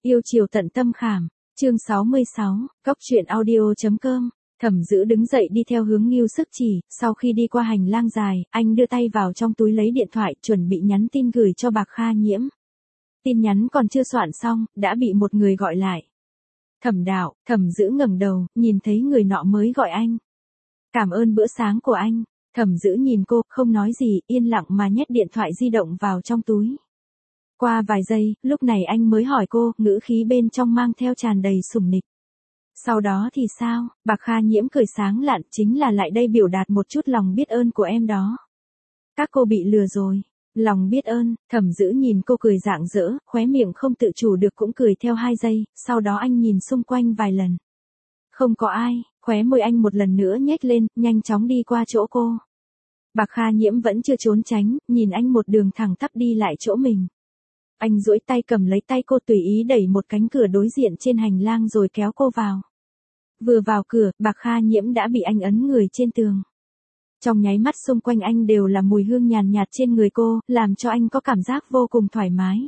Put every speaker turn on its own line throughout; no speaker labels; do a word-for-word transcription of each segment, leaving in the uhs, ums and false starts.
Yêu chiều tận tâm khảm, chương sáu mươi sáu, Cóc truyện audio chấm com. Thẩm Dữ đứng dậy đi theo hướng Ngưu Sức Chỉ, sau khi đi qua hành lang dài, anh đưa tay vào trong túi lấy điện thoại, chuẩn bị nhắn tin gửi cho Bạc Kha Nhiễm. Tin nhắn còn chưa soạn xong, đã bị một người gọi lại. Thẩm đạo, Thẩm Dữ ngẩng đầu, nhìn thấy người nọ mới gọi anh. Cảm ơn bữa sáng của anh. Thẩm Dữ nhìn cô, không nói gì, yên lặng mà nhét điện thoại di động vào trong túi. Qua vài giây, lúc này anh mới hỏi cô, ngữ khí bên trong mang theo tràn đầy sủng nịch. Sau đó thì sao? Bạc Kha Nhiễm cười sáng lạn, chính là lại đây biểu đạt một chút lòng biết ơn của em đó. Các cô bị lừa rồi. Lòng biết ơn, Thẩm Dữ nhìn cô cười rạng rỡ, khóe miệng không tự chủ được cũng cười theo hai giây, sau đó anh nhìn xung quanh vài lần. Không có ai, khóe môi anh một lần nữa nhếch lên, nhanh chóng đi qua chỗ cô. Bạc Kha Nhiễm vẫn chưa trốn tránh, nhìn anh một đường thẳng tắp đi lại chỗ mình. Anh duỗi tay cầm lấy tay cô tùy ý đẩy một cánh cửa đối diện trên hành lang rồi kéo cô vào. Vừa vào cửa, Bạc Kha Nhiễm đã bị anh ấn người trên tường. Trong nháy mắt xung quanh anh đều là mùi hương nhàn nhạt trên người cô, làm cho anh có cảm giác vô cùng thoải mái.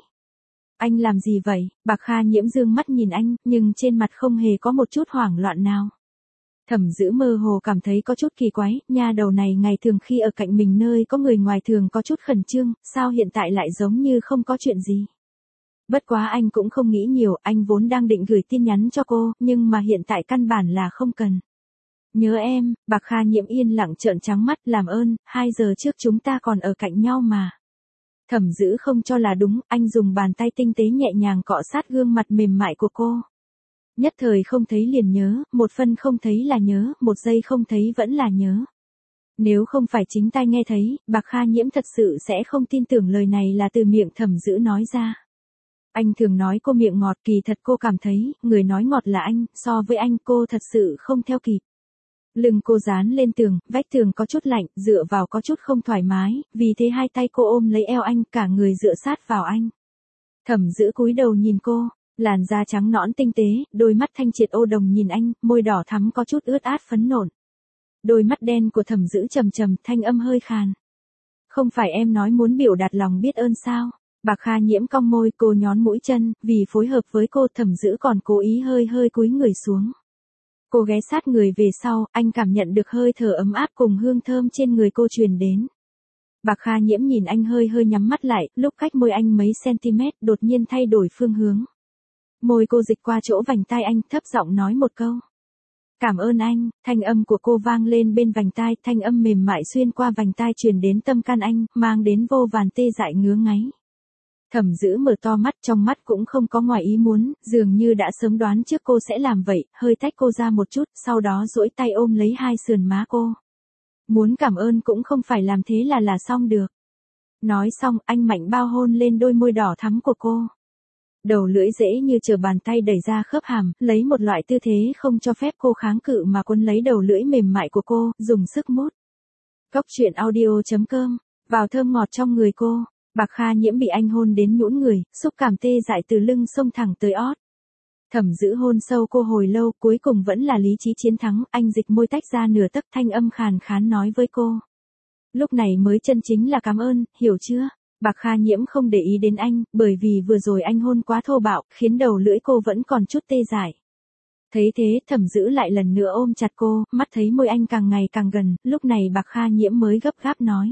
Anh làm gì vậy? Bạc Kha Nhiễm dương mắt nhìn anh, nhưng trên mặt không hề có một chút hoảng loạn nào. Thẩm Dữ mơ hồ cảm thấy có chút kỳ quái, nha đầu này ngày thường khi ở cạnh mình nơi có người ngoài thường có chút khẩn trương, sao hiện tại lại giống như không có chuyện gì. Bất quá anh cũng không nghĩ nhiều, anh vốn đang định gửi tin nhắn cho cô, nhưng mà hiện tại căn bản là không cần. Nhớ em, Bạc Kha Nhiễm yên lặng trợn trắng mắt, làm ơn, hai giờ trước chúng ta còn ở cạnh nhau mà. Thẩm Dữ không cho là đúng, anh dùng bàn tay tinh tế nhẹ nhàng cọ sát gương mặt mềm mại của cô. Nhất thời không thấy liền nhớ, một phân không thấy là nhớ, một giây không thấy vẫn là nhớ. Nếu không phải chính tai nghe thấy, Bạc Kha Nhiễm thật sự sẽ không tin tưởng lời này là từ miệng Thẩm Dữ nói ra. Anh thường nói cô miệng ngọt, kỳ thật cô cảm thấy, người nói ngọt là anh, so với anh cô thật sự không theo kịp. Lưng cô dán lên tường, vách tường có chút lạnh, dựa vào có chút không thoải mái, vì thế hai tay cô ôm lấy eo anh, cả người dựa sát vào anh. Thẩm Dữ cúi đầu nhìn cô. Làn da trắng nõn tinh tế, đôi mắt thanh triệt ô đồng nhìn anh, môi đỏ thắm có chút ướt át phấn nộn. Đôi mắt đen của Thẩm Dữ trầm trầm, thanh âm hơi khàn. Không phải em nói muốn biểu đạt lòng biết ơn sao? Bạc Kha Nhiễm cong môi, cô nhón mũi chân, vì phối hợp với cô Thẩm Dữ còn cố ý hơi hơi cúi người xuống. Cô ghé sát người về sau, anh cảm nhận được hơi thở ấm áp cùng hương thơm trên người cô truyền đến. Bạc Kha Nhiễm nhìn anh hơi hơi nhắm mắt lại, lúc cách môi anh mấy cm, đột nhiên thay đổi phương hướng. Môi cô dịch qua chỗ vành tai anh, thấp giọng nói một câu. Cảm ơn anh, thanh âm của cô vang lên bên vành tai, thanh âm mềm mại xuyên qua vành tai truyền đến tâm can anh, mang đến vô vàn tê dại ngứa ngáy. Thẩm Dữ mở to mắt, trong mắt cũng không có ngoài ý muốn, dường như đã sớm đoán trước cô sẽ làm vậy, hơi tách cô ra một chút, sau đó duỗi tay ôm lấy hai sườn má cô. Muốn cảm ơn cũng không phải làm thế là là xong được. Nói xong, anh mạnh bao hôn lên đôi môi đỏ thắm của cô. Đầu lưỡi dễ như chờ bàn tay đẩy ra khớp hàm, lấy một loại tư thế không cho phép cô kháng cự mà cuốn lấy đầu lưỡi mềm mại của cô, dùng sức mút. Cóc truyện audio chấm com, vào thơm ngọt trong người cô. Bạc Kha Nhiễm bị anh hôn đến nhũn người, xúc cảm tê dại từ lưng xông thẳng tới ót. Thẩm Dữ hôn sâu cô hồi lâu, cuối cùng vẫn là lý trí chiến thắng, anh dịch môi tách ra nửa tấc, thanh âm khàn khán nói với cô. Lúc này mới chân chính là cảm ơn, hiểu chưa? Bạc Kha Nhiễm không để ý đến anh, bởi vì vừa rồi anh hôn quá thô bạo, khiến đầu lưỡi cô vẫn còn chút tê dại. Thấy thế, Thẩm Dữ lại lần nữa ôm chặt cô, mắt thấy môi anh càng ngày càng gần, lúc này Bạc Kha Nhiễm mới gấp gáp nói.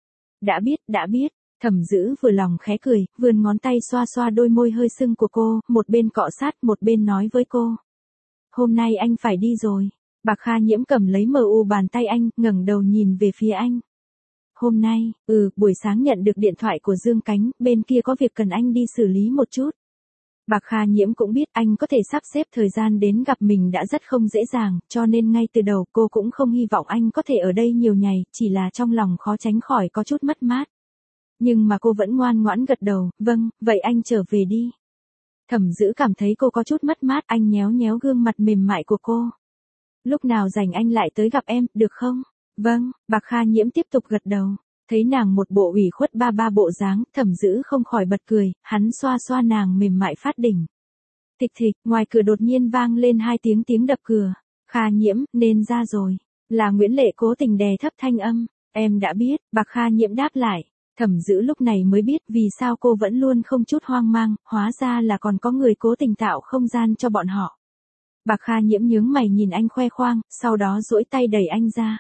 Đã biết, đã biết. Thẩm Dữ vừa lòng khẽ cười, vươn ngón tay xoa xoa đôi môi hơi sưng của cô, một bên cọ sát, một bên nói với cô. Hôm nay anh phải đi rồi. Bạc Kha Nhiễm cầm lấy mờ u bàn tay anh, ngẩng đầu nhìn về phía anh. Hôm nay, ừ, buổi sáng nhận được điện thoại của Dương Cánh, bên kia có việc cần anh đi xử lý một chút. Bạc Kha Nhiễm cũng biết anh có thể sắp xếp thời gian đến gặp mình đã rất không dễ dàng, cho nên ngay từ đầu cô cũng không hy vọng anh có thể ở đây nhiều ngày, chỉ là trong lòng khó tránh khỏi có chút mất mát. Nhưng mà cô vẫn ngoan ngoãn gật đầu, vâng, vậy anh trở về đi. Thẩm Dữ cảm thấy cô có chút mất mát, anh nhéo nhéo gương mặt mềm mại của cô. Lúc nào rảnh anh lại tới gặp em, được không? Vâng, Bạc Kha Nhiễm tiếp tục gật đầu. Thấy nàng một bộ ủy khuất ba ba bộ dáng, Thẩm Dữ không khỏi bật cười, hắn xoa xoa nàng mềm mại phát đỉnh. Thịch thịch, ngoài cửa đột nhiên vang lên hai tiếng tiếng đập cửa. Kha Nhiễm, nên ra rồi. Là Nguyễn Lệ cố tình đè thấp thanh âm. Em đã biết, Bạc Kha Nhiễm đáp lại. Thẩm Dữ lúc này mới biết vì sao cô vẫn luôn không chút hoang mang, hóa ra là còn có người cố tình tạo không gian cho bọn họ. Bạc Kha Nhiễm nhướng mày nhìn anh khoe khoang, sau đó duỗi tay đẩy anh ra.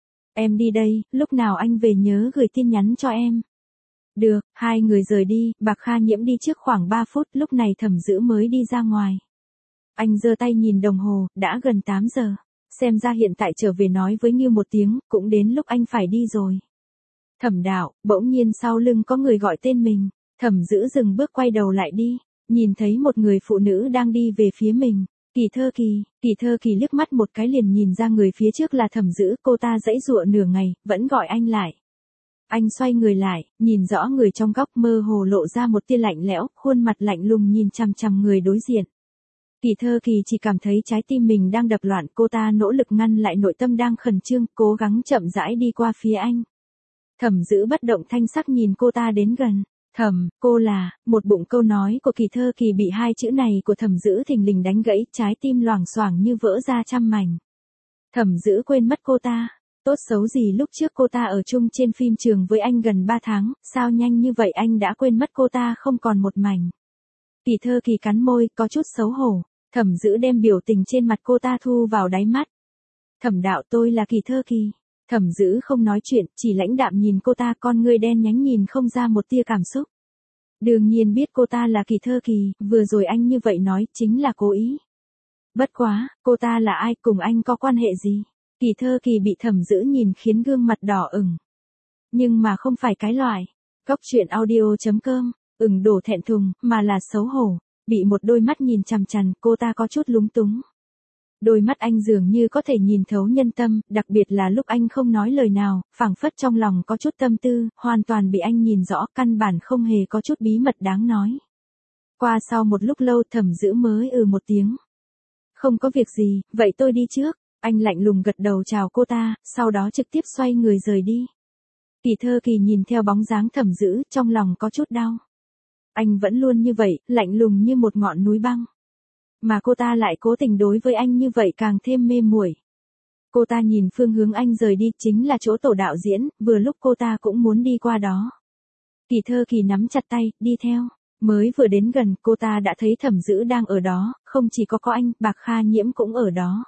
Em đi đây, lúc nào anh về nhớ gửi tin nhắn cho em. Được, hai người rời đi, Bạc Kha Nhiễm đi trước khoảng ba phút, lúc này Thẩm Dữ mới đi ra ngoài. Anh giơ tay nhìn đồng hồ, đã gần tám giờ. Xem ra hiện tại trở về nói với Ngưu một tiếng, cũng đến lúc anh phải đi rồi. Thẩm Đạo, bỗng nhiên sau lưng có người gọi tên mình. Thẩm Dữ dừng bước quay đầu lại đi, nhìn thấy một người phụ nữ đang đi về phía mình. Kỳ Thơ Kỳ, Kỳ Thơ Kỳ liếc mắt một cái liền nhìn ra người phía trước là Thẩm Dữ, cô ta giãy giụa nửa ngày, vẫn gọi anh lại. Anh xoay người lại, nhìn rõ người trong góc, mơ hồ lộ ra một tia lạnh lẽo, khuôn mặt lạnh lùng nhìn chằm chằm người đối diện. Kỳ Thơ Kỳ chỉ cảm thấy trái tim mình đang đập loạn, cô ta nỗ lực ngăn lại nội tâm đang khẩn trương, cố gắng chậm rãi đi qua phía anh. Thẩm Dữ bất động thanh sắc nhìn cô ta đến gần. Thẩm, cô là, một bụng câu nói của Kỳ Thơ Kỳ bị hai chữ này của Thẩm Dữ thình lình đánh gãy, trái tim loảng xoảng như vỡ ra trăm mảnh. Thẩm Dữ quên mất cô ta, tốt xấu gì lúc trước cô ta ở chung trên phim trường với anh gần ba tháng, sao nhanh như vậy anh đã quên mất cô ta không còn một mảnh. Kỳ Thơ Kỳ cắn môi, có chút xấu hổ. Thẩm Dữ đem biểu tình trên mặt cô ta thu vào đáy mắt. Thẩm Đạo, tôi là Kỳ Thơ Kỳ. Thẩm Dữ không nói chuyện, chỉ lãnh đạm nhìn cô ta, con ngươi đen nhánh nhìn không ra một tia cảm xúc. Đương nhiên biết cô ta là Kỳ Thơ Kỳ, vừa rồi anh như vậy nói, chính là cố ý. Bất quá, cô ta là ai, cùng anh có quan hệ gì? Kỳ Thơ Kỳ bị Thẩm Dữ nhìn khiến gương mặt đỏ ửng. Nhưng mà không phải cái loại. Cóc truyện audio chấm com, ửng đổ thẹn thùng, mà là xấu hổ. Bị một đôi mắt nhìn chằm chằm, cô ta có chút lúng túng. Đôi mắt anh dường như có thể nhìn thấu nhân tâm, đặc biệt là lúc anh không nói lời nào, phảng phất trong lòng có chút tâm tư, hoàn toàn bị anh nhìn rõ, căn bản không hề có chút bí mật đáng nói. Qua sau một lúc lâu Thẩm Dữ mới ừ một tiếng. Không có việc gì, vậy tôi đi trước. Anh lạnh lùng gật đầu chào cô ta, sau đó trực tiếp xoay người rời đi. Kỳ Thơ Kỳ nhìn theo bóng dáng Thẩm Dữ, trong lòng có chút đau. Anh vẫn luôn như vậy, lạnh lùng như một ngọn núi băng. Mà cô ta lại cố tình đối với anh như vậy càng thêm mê muội. Cô ta nhìn phương hướng anh rời đi, chính là chỗ tổ đạo diễn, vừa lúc cô ta cũng muốn đi qua đó. Kỳ Thơ Kỳ nắm chặt tay, đi theo. Mới vừa đến gần, cô ta đã thấy Thẩm Dữ đang ở đó, không chỉ có có anh, Bạc Kha Nhiễm cũng ở đó.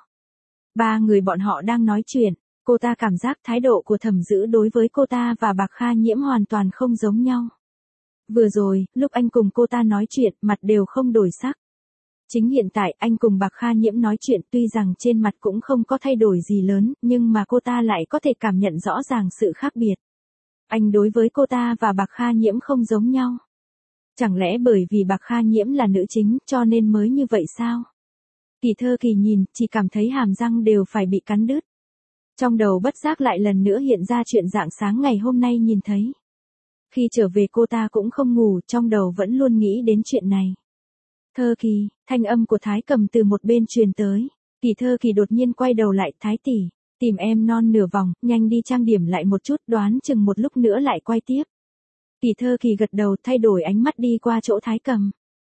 Ba người bọn họ đang nói chuyện, cô ta cảm giác thái độ của Thẩm Dữ đối với cô ta và Bạc Kha Nhiễm hoàn toàn không giống nhau. Vừa rồi, lúc anh cùng cô ta nói chuyện, mặt đều không đổi sắc. Chính hiện tại, anh cùng Bạc Kha Nhiễm nói chuyện, tuy rằng trên mặt cũng không có thay đổi gì lớn, nhưng mà cô ta lại có thể cảm nhận rõ ràng sự khác biệt. Anh đối với cô ta và Bạc Kha Nhiễm không giống nhau. Chẳng lẽ bởi vì Bạc Kha Nhiễm là nữ chính, cho nên mới như vậy sao? Kỳ Thơ Kỳ nhìn, chỉ cảm thấy hàm răng đều phải bị cắn đứt. Trong đầu bất giác lại lần nữa hiện ra chuyện rạng sáng ngày hôm nay nhìn thấy. Khi trở về cô ta cũng không ngủ, trong đầu vẫn luôn nghĩ đến chuyện này. Thơ Kỳ, thanh âm của Thái Cầm từ một bên truyền tới. Kỳ Thơ Kỳ đột nhiên quay đầu lại, Thái tỷ, tìm em non nửa vòng, nhanh đi trang điểm lại một chút, đoán chừng một lúc nữa lại quay tiếp. Kỳ Thơ Kỳ gật đầu, thay đổi ánh mắt đi qua chỗ Thái Cầm.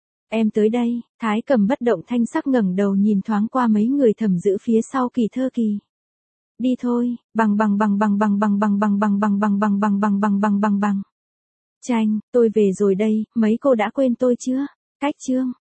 Em tới đây. Thái Cầm bất động thanh sắc ngẩng đầu nhìn thoáng qua mấy người Thẩm Dữ phía sau Kỳ Thơ Kỳ. Đi thôi, bằng bằng bằng bằng bằng bằng bằng bằng bằng bằng bằng bằng bằng bằng bằng bằng bằng bằng. Chanh, tôi về rồi đây, mấy cô đã quên tôi chưa? Cách chương